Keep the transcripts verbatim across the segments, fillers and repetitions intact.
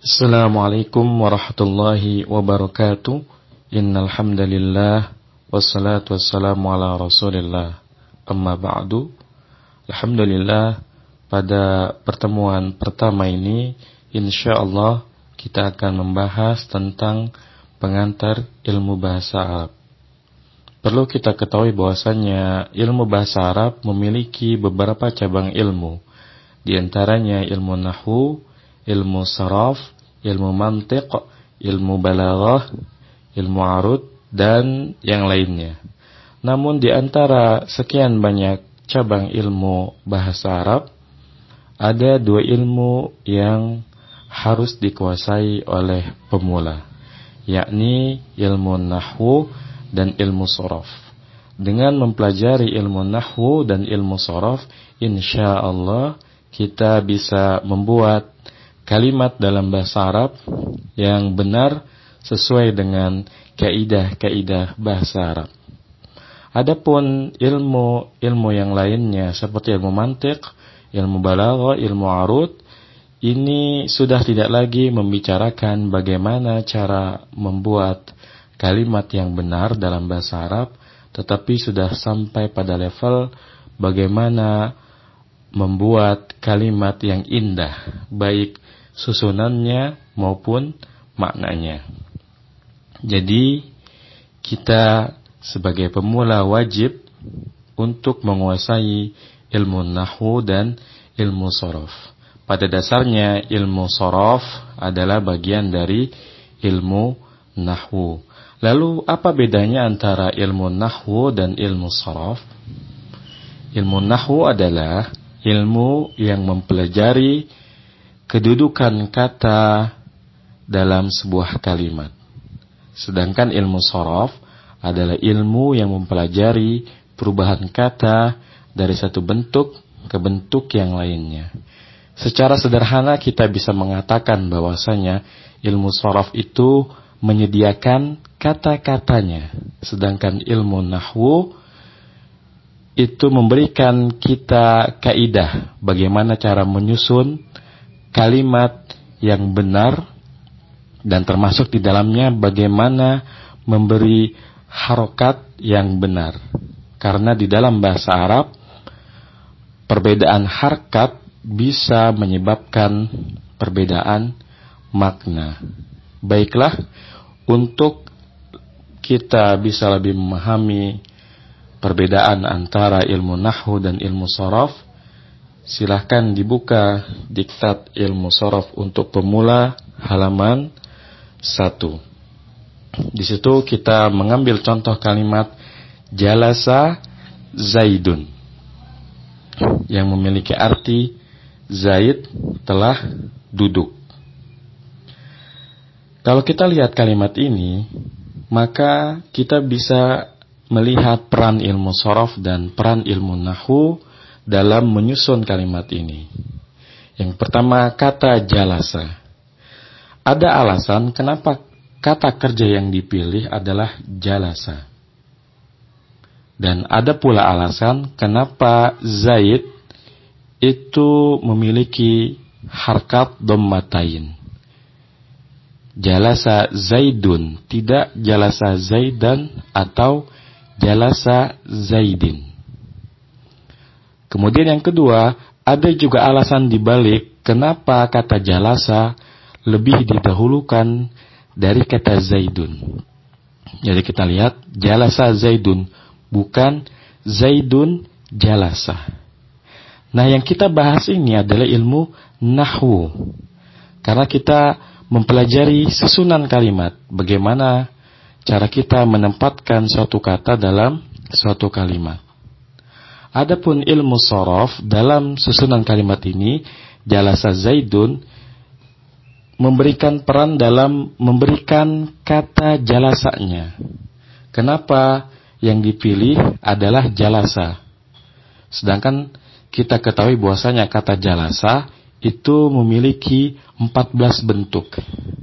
Assalamualaikum warahmatullahi wabarakatuh. Innal hamdalillah wassalatu wassalamu ala Rasulillah. Amma ba'du. Alhamdulillah, pada pertemuan pertama ini insyaallah kita akan membahas tentang pengantar ilmu bahasa Arab. Perlu kita ketahui bahwasannya ilmu bahasa Arab memiliki beberapa cabang ilmu. Di antaranya ilmu nahwu, ilmu saraf, ilmu mantiq, ilmu balaghah, ilmu arud, dan yang lainnya. Namun di antara sekian banyak cabang ilmu bahasa Arab, ada dua ilmu yang harus dikuasai oleh pemula, yakni ilmu nahwu dan ilmu saraf. Dengan mempelajari ilmu nahwu dan ilmu saraf, insyaallah kita bisa membuat kalimat dalam bahasa Arab yang benar sesuai dengan kaidah-kaidah bahasa Arab. Adapun ilmu-ilmu yang lainnya seperti ilmu mantiq, ilmu balaghah, ilmu arud, ini sudah tidak lagi membicarakan bagaimana cara membuat kalimat yang benar dalam bahasa Arab, tetapi sudah sampai pada level bagaimana membuat kalimat yang indah, baik susunannya maupun maknanya. Jadi kita sebagai pemula wajib untuk menguasai ilmu nahwu dan ilmu saraf. Pada dasarnya ilmu saraf adalah bagian dari ilmu nahwu. Lalu apa bedanya antara ilmu nahwu dan ilmu saraf? Ilmu nahwu adalah ilmu yang mempelajari kedudukan kata dalam sebuah kalimat. Sedangkan ilmu saraf adalah ilmu yang mempelajari perubahan kata dari satu bentuk ke bentuk yang lainnya. Secara sederhana kita bisa mengatakan bahwasanya ilmu saraf itu menyediakan kata-katanya, sedangkan ilmu nahwu itu memberikan kita kaidah bagaimana cara menyusun kalimat yang benar, dan termasuk di dalamnya bagaimana memberi harokat yang benar. Karena di dalam bahasa Arab perbedaan harkat bisa menyebabkan perbedaan makna. Baiklah, untuk kita bisa lebih memahami perbedaan antara ilmu nahwu dan ilmu saraf, silahkan dibuka diktat ilmu saraf untuk pemula halaman satu. Di situ kita mengambil contoh kalimat jalasa zaidun yang memiliki arti Zaid telah duduk. Kalau kita lihat kalimat ini, maka kita bisa melihat peran ilmu saraf dan peran ilmu nahwu dalam menyusun kalimat ini. Yang pertama, kata jalasa. Ada alasan kenapa kata kerja yang dipilih adalah jalasa. Dan ada pula alasan kenapa Zaid itu memiliki harkat dhammatain. Jalasa Zaidun, tidak jalasa Zaidan atau jalasa Zaidin. Kemudian yang kedua, ada juga alasan dibalik kenapa kata jalasa lebih didahulukan dari kata Zaidun. Jadi kita lihat jalasa Zaidun, bukan Zaidun jalasa. Nah, yang kita bahas ini adalah ilmu nahwu. Karena kita mempelajari susunan kalimat, bagaimana cara kita menempatkan suatu kata dalam suatu kalimat. Adapun ilmu saraf, dalam susunan kalimat ini jalasa Zaidun memberikan peran dalam memberikan kata jalasanya. Kenapa yang dipilih adalah jalasa? Sedangkan kita ketahui bahwasanya kata jalasa itu memiliki empat belas bentuk.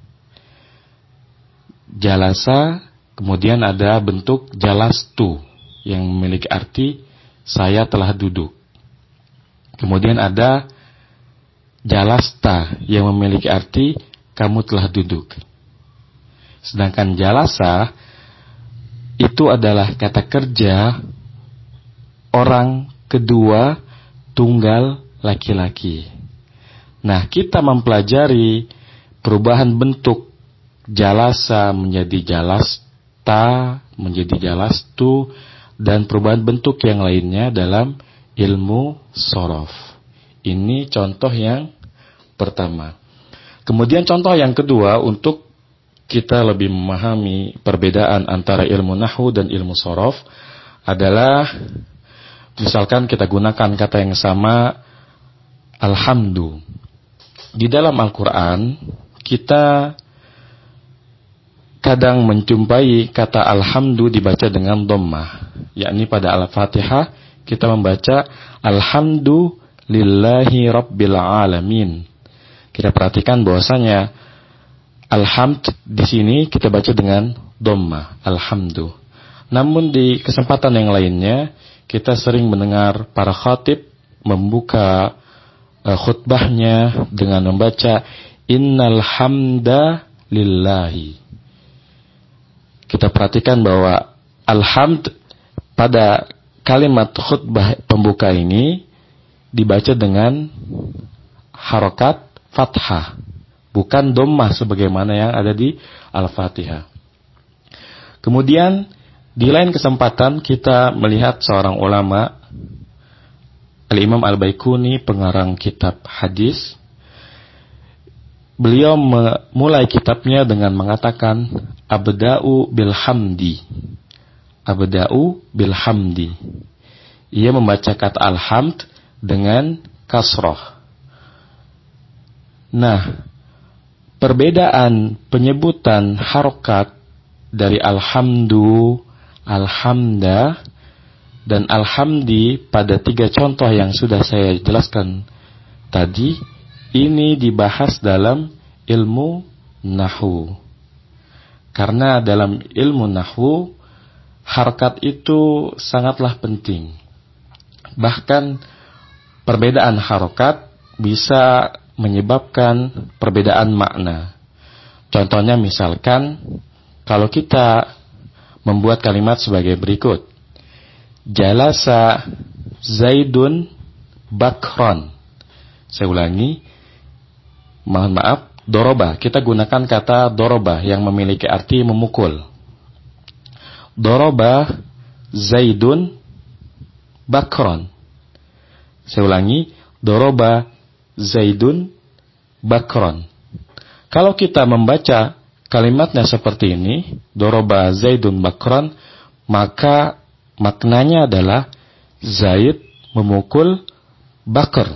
Jalasa, kemudian ada bentuk jalastu yang memiliki arti saya telah duduk. Kemudian ada jalasta yang memiliki arti kamu telah duduk. Sedangkan jalasa itu adalah kata kerja orang kedua tunggal laki-laki. Nah, kita mempelajari perubahan bentuk jalasa menjadi jalasta, menjadi jalastu, dan perubahan bentuk yang lainnya dalam ilmu shorof. Ini contoh yang pertama. Kemudian contoh yang kedua, untuk kita lebih memahami perbedaan antara ilmu nahwu dan ilmu shorof adalah, misalkan kita gunakan kata yang sama, alhamdu. Di dalam Al-Quran, kita kadang menjumpai kata alhamdu dibaca dengan dhammah, yakni pada Al-Fatihah kita membaca alhamdu lillahi rabbil alamin. Kita perhatikan bahwasanya alhamd di sini kita baca dengan dhammah, alhamdu. Namun di kesempatan yang lainnya kita sering mendengar para khatib membuka uh, khutbahnya dengan membaca innal hamda lillahi. Kita perhatikan bahwa alhamd pada kalimat khutbah pembuka ini dibaca dengan harokat fathah, bukan dhammah sebagaimana yang ada di Al-Fatihah. Kemudian di lain kesempatan kita melihat seorang ulama, Al-Imam Al-Baikuni, pengarang kitab hadis. Beliau memulai kitabnya dengan mengatakan abda'u bilhamdi. Abda'u bilhamdi. Ia membaca kata alhamd dengan kasroh. Nah, perbedaan penyebutan harokat dari alhamdu, alhamda, dan alhamdi pada tiga contoh yang sudah saya jelaskan tadi, ini dibahas dalam ilmu nahwu. Karena dalam ilmu nahwu, harokat itu sangatlah penting. Bahkan perbedaan harokat bisa menyebabkan perbedaan makna. Contohnya misalkan, kalau kita membuat kalimat sebagai berikut. Jalasa Zaidun Bakron. Saya ulangi. Mohon maaf, doroba. Kita gunakan kata doroba yang memiliki arti memukul. Doroba Zaidun Bakron. Saya ulangi. Doroba Zaidun Bakron. Kalau kita membaca kalimatnya seperti ini, doroba Zaidun Bakron, maka maknanya adalah Zaid memukul Bakr.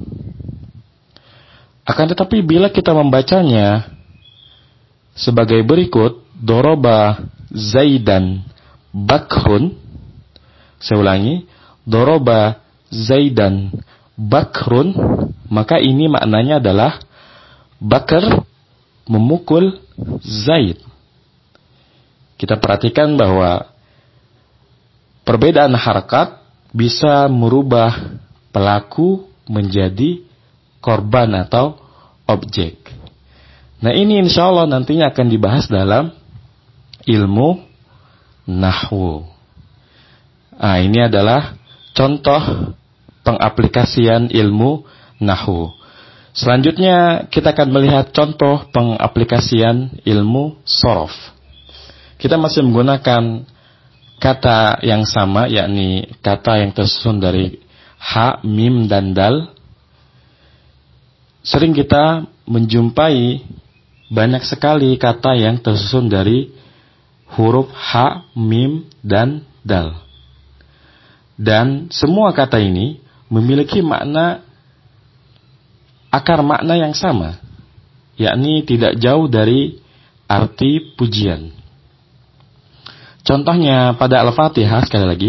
Akan tetapi bila kita membacanya sebagai berikut, doroba Zaidan Bakrun. Saya ulangi, doroba Zaidan Bakrun, maka ini maknanya adalah Bakr memukul Zaid. Kita perhatikan bahwa perbedaan harakat bisa merubah pelaku menjadi korban atau objek. Nah, ini insya Allah nantinya akan dibahas dalam ilmu nahwu. Nah, ini adalah contoh pengaplikasian ilmu nahwu. Selanjutnya kita akan melihat contoh pengaplikasian ilmu shorof. Kita masih menggunakan kata yang sama, yakni kata yang tersusun dari ha, mim, dan dal. Sering kita menjumpai banyak sekali kata yang tersusun dari huruf ha, mim, dan dal. Dan semua kata ini memiliki makna, akar makna yang sama, yakni tidak jauh dari arti pujian. Contohnya pada Al-Fatihah, sekali lagi,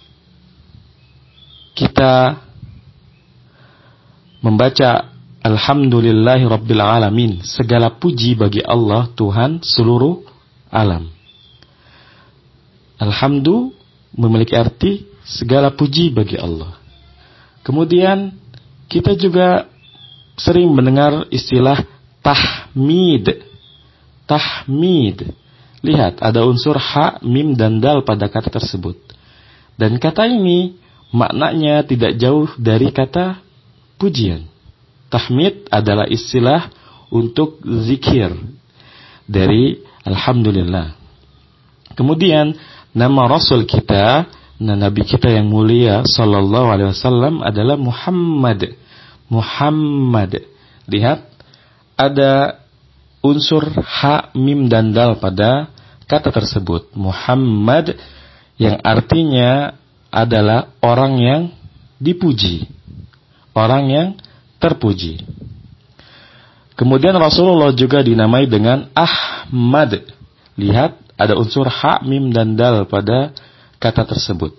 kita membaca Alhamdulillahi Rabbil Alamin, segala puji bagi Allah, Tuhan seluruh alam. Alhamdu memiliki arti segala puji bagi Allah. Kemudian kita juga sering mendengar istilah tahmid. tahmid. Tahmid. Lihat, ada unsur ha, mim, dan dal pada kata tersebut. Dan kata ini maknanya tidak jauh dari kata pujian. Tahmid adalah istilah untuk zikir dari alhamdulillah. Kemudian nama Rasul kita, nah, Nabi kita yang mulia sallallahu alaihi wasallam adalah Muhammad. Muhammad. Lihat, ada unsur ha, mim, dan dal pada kata tersebut. Muhammad yang artinya adalah orang yang dipuji, orang yang terpuji. Kemudian Rasulullah juga dinamai dengan Ahmad. Lihat, ada unsur ha, mim, dan dal pada kata tersebut.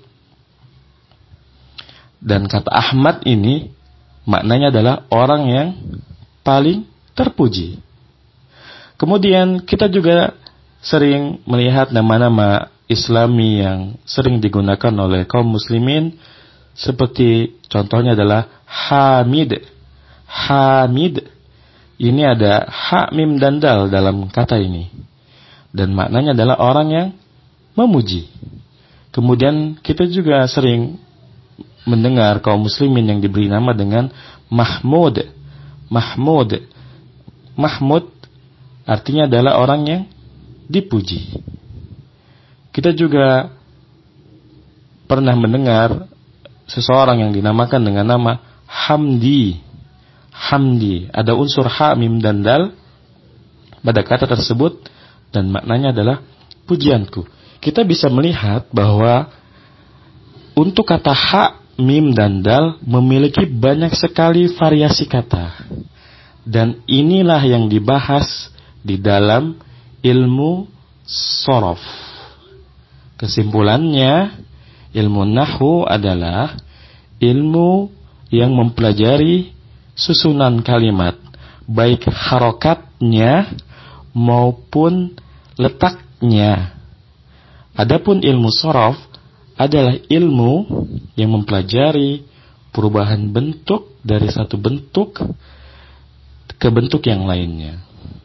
Dan kata Ahmad ini maknanya adalah orang yang paling terpuji. Kemudian kita juga sering melihat nama-nama Islami yang sering digunakan oleh kaum muslimin, seperti contohnya adalah Hamid. Hamid. Ini ada ha, mim, dan dal dalam kata ini. Dan maknanya adalah orang yang memuji. Kemudian kita juga sering mendengar kaum muslimin yang diberi nama dengan Mahmud. Mahmud. Mahmud artinya adalah orang yang dipuji. Kita juga pernah mendengar seseorang yang dinamakan dengan nama Hamdi. Hamdi. Ada unsur ha, mim, dan dal pada kata tersebut, dan maknanya adalah pujianku. Kita bisa melihat bahwa untuk kata ha, mim, dan dal memiliki banyak sekali variasi kata. Dan inilah yang dibahas di dalam ilmu shorof. Kesimpulannya, ilmu nahwu adalah ilmu yang mempelajari susunan kalimat, baik harokatnya maupun letaknya. Adapun ilmu shorof adalah ilmu yang mempelajari perubahan bentuk dari satu bentuk ke bentuk yang lainnya.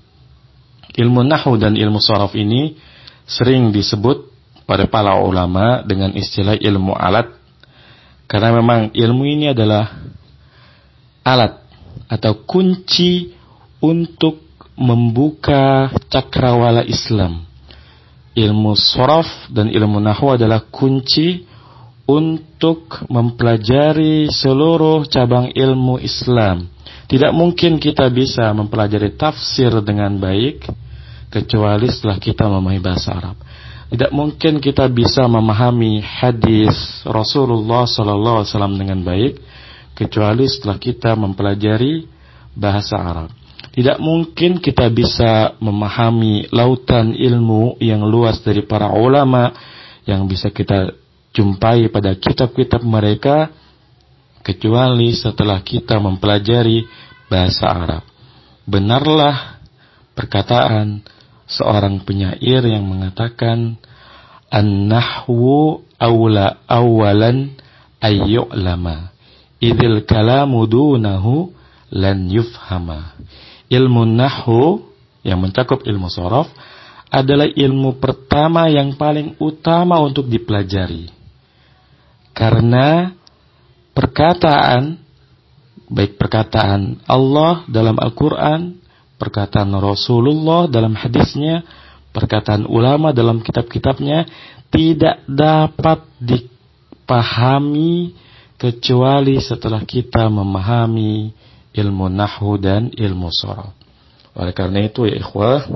Ilmu nahwu dan ilmu shorof ini sering disebut pada para ulama dengan istilah ilmu alat, karena memang ilmu ini adalah alat atau kunci untuk membuka cakrawala Islam. Ilmu shorof dan ilmu nahwu adalah kunci untuk mempelajari seluruh cabang ilmu Islam. Tidak mungkin kita bisa mempelajari tafsir dengan baik kecuali setelah kita memahami bahasa Arab. Tidak mungkin kita bisa memahami hadis Rasulullah sallallahu alaihi wasallam dengan baik kecuali setelah kita mempelajari bahasa Arab. Tidak mungkin kita bisa memahami lautan ilmu yang luas dari para ulama yang bisa kita jumpai pada kitab-kitab mereka kecuali setelah kita mempelajari bahasa Arab. Benarlah perkataan seorang penyair yang mengatakan, an-nahwu awla awalan ayyu'lama idil kalamu dunahu lan yufhama. Ilmu nahwu yang mencakup ilmu shorof adalah ilmu pertama yang paling utama untuk dipelajari, karena perkataan, baik perkataan Allah dalam Al-Quran, perkataan Rasulullah dalam hadisnya, perkataan ulama dalam kitab-kitabnya, tidak dapat dipahami kecuali setelah kita memahami ilmu nahwu dan ilmu shorof. Oleh karena itu ya ikhwah,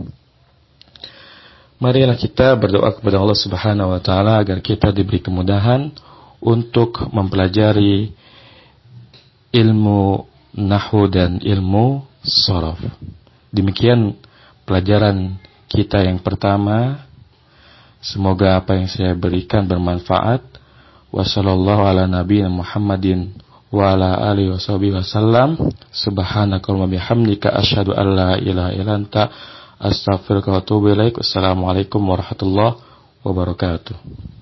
marilah kita berdoa kepada Allah Subhanahu wa taala agar kita diberi kemudahan untuk mempelajari ilmu nahwu dan ilmu shorof. Demikian pelajaran kita yang pertama. Semoga apa yang saya berikan bermanfaat. Wassallallahu ala nabiyina Muhammadin wa ala alihi washabihi wasallam. Subhanakallahumma bihamdika asyhadu an la ilaha illa anta astaghfiruka wa atubu ilaik. Wassalamualaikum warahmatullahi wabarakatuh.